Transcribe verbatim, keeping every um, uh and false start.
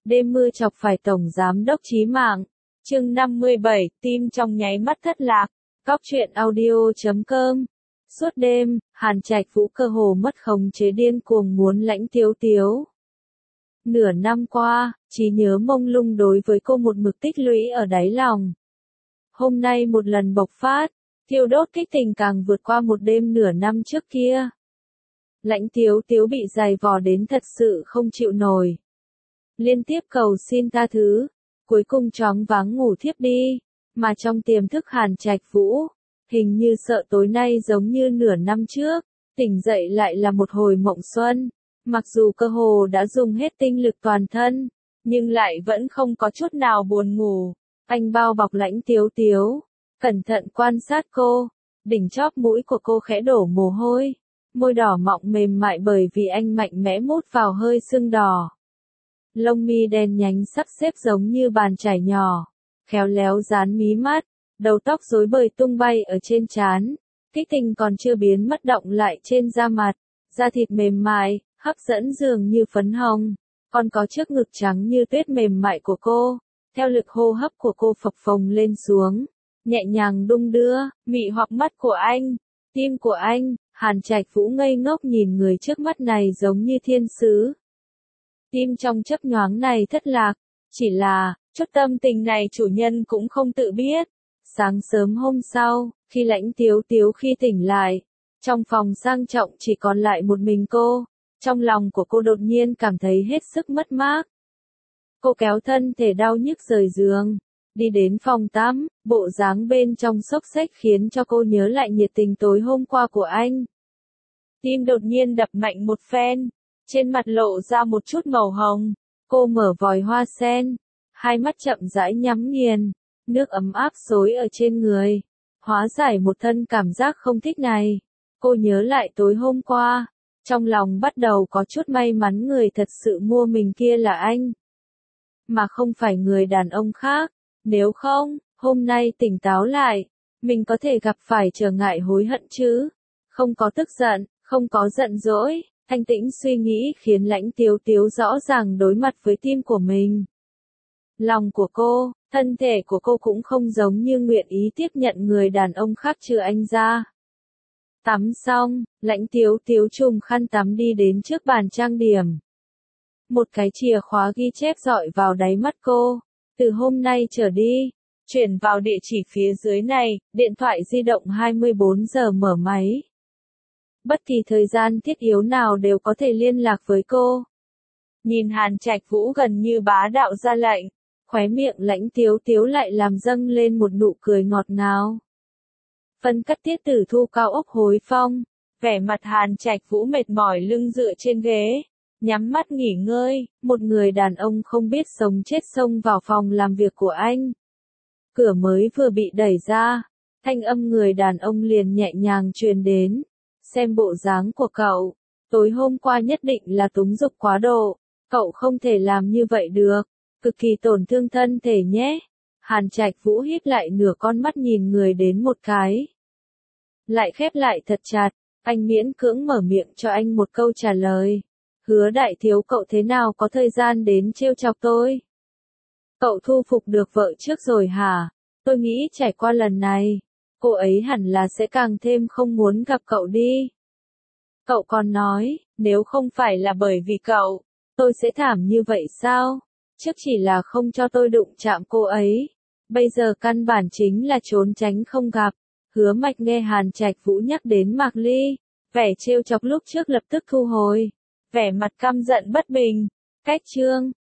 đêm mưa chọc phải tổng giám đốc chí mạng. Chương năm mươi bảy, tim trong nháy mắt thất lạc. Cóc truyện audio chấm com. Suốt đêm, Hàn Trạch Vũ cơ hồ mất khống chế điên cuồng muốn lãnh Tiếu Tiếu. Nửa năm qua, trí nhớ mông lung đối với cô một mực tích lũy ở đáy lòng. Hôm nay một lần bộc phát, thiêu đốt kích tình càng vượt qua một đêm nửa năm trước kia. Lãnh Tiếu Tiếu bị dày vò đến thật sự không chịu nổi. Liên tiếp cầu xin tha thứ, cuối cùng chóng váng ngủ thiếp đi, mà trong tiềm thức Hàn Trạch Vũ, hình như sợ tối nay giống như nửa năm trước, tỉnh dậy lại là một hồi mộng xuân, mặc dù cơ hồ đã dùng hết tinh lực toàn thân, nhưng lại vẫn không có chút nào buồn ngủ. Anh bao bọc Lãnh Tiếu Tiếu, cẩn thận quan sát cô, đỉnh chóp mũi của cô khẽ đổ mồ hôi, môi đỏ mọng mềm mại bởi vì anh mạnh mẽ mút vào hơi sưng đỏ. Lông mi đen nhánh sắp xếp giống như bàn chải nhỏ, khéo léo dán mí mắt, đầu tóc rối bời tung bay ở trên trán, kích tình còn chưa biến mất động lại trên da mặt, da thịt mềm mại, hấp dẫn dường như phấn hồng, còn có chiếc ngực trắng như tuyết mềm mại của cô, theo lực hô hấp của cô phập phồng lên xuống, nhẹ nhàng đung đưa, mị hoặc mắt của anh, tim của anh. Hàn Trạch Vũ ngây ngốc nhìn người trước mắt này giống như thiên sứ. Tim trong chớp nhoáng này thất lạc, chỉ là, chút tâm tình này chủ nhân cũng không tự biết. Sáng sớm hôm sau, khi Lãnh Tiếu Tiếu khi tỉnh lại, trong phòng sang trọng chỉ còn lại một mình cô, trong lòng của cô đột nhiên cảm thấy hết sức mất mát. Cô kéo thân thể đau nhức rời giường, đi đến phòng tắm, bộ dáng bên trong xốc xếch khiến cho cô nhớ lại nhiệt tình tối hôm qua của anh. Tim đột nhiên đập mạnh một phen, trên mặt lộ ra một chút màu hồng, cô mở vòi hoa sen, hai mắt chậm rãi nhắm nghiền, nước ấm áp xối ở trên người, hóa giải một thân cảm giác không thích này. Cô nhớ lại tối hôm qua, trong lòng bắt đầu có chút may mắn người thật sự mua mình kia là anh, mà không phải người đàn ông khác. Nếu không, hôm nay tỉnh táo lại, mình có thể gặp phải trở ngại hối hận chứ. Không có tức giận, không có giận dỗi, thanh tĩnh suy nghĩ khiến Lãnh Tiếu Tiếu rõ ràng đối mặt với tim của mình. Lòng của cô, thân thể của cô cũng không giống như nguyện ý tiếp nhận người đàn ông khác trừ anh ra. Tắm xong, Lãnh Tiếu Tiếu trùm khăn tắm đi đến trước bàn trang điểm. Một cái chìa khóa ghi chép dọi vào đáy mắt cô. Từ hôm nay trở đi, chuyển vào địa chỉ phía dưới này, điện thoại di động hai mươi bốn giờ mở máy. Bất kỳ thời gian thiết yếu nào đều có thể liên lạc với cô. Nhìn Hàn Trạch Vũ gần như bá đạo ra lệnh, khóe miệng Lãnh Tiếu Tiếu lại làm dâng lên một nụ cười ngọt ngào. Phân cắt tiết tử thu cao ốc hối phong, vẻ mặt Hàn Trạch Vũ mệt mỏi lưng dựa trên ghế, nhắm mắt nghỉ ngơi, một người đàn ông không biết sống chết xông vào phòng làm việc của anh. Cửa mới vừa bị đẩy ra, thanh âm người đàn ông liền nhẹ nhàng truyền đến. Xem bộ dáng của cậu, tối hôm qua nhất định là túng dục quá độ, cậu không thể làm như vậy được, cực kỳ tổn thương thân thể nhé. Hàn Trạch Vũ híp lại nửa con mắt nhìn người đến một cái, lại khép lại thật chặt, anh miễn cưỡng mở miệng cho anh một câu trả lời. Hứa đại thiếu, cậu thế nào có thời gian đến trêu chọc tôi? Cậu thu phục được vợ trước rồi hả? Tôi nghĩ trải qua lần này, cô ấy hẳn là sẽ càng thêm không muốn gặp cậu đi. Cậu còn nói, nếu không phải là bởi vì cậu, tôi sẽ thảm như vậy sao? Trước chỉ là không cho tôi đụng chạm cô ấy, bây giờ căn bản chính là trốn tránh không gặp. Hứa Mạch nghe Hàn Trạch Vũ nhắc đến Mạc Ly, vẻ trêu chọc lúc trước lập tức thu hồi, vẻ mặt căm giận bất bình. Cách chương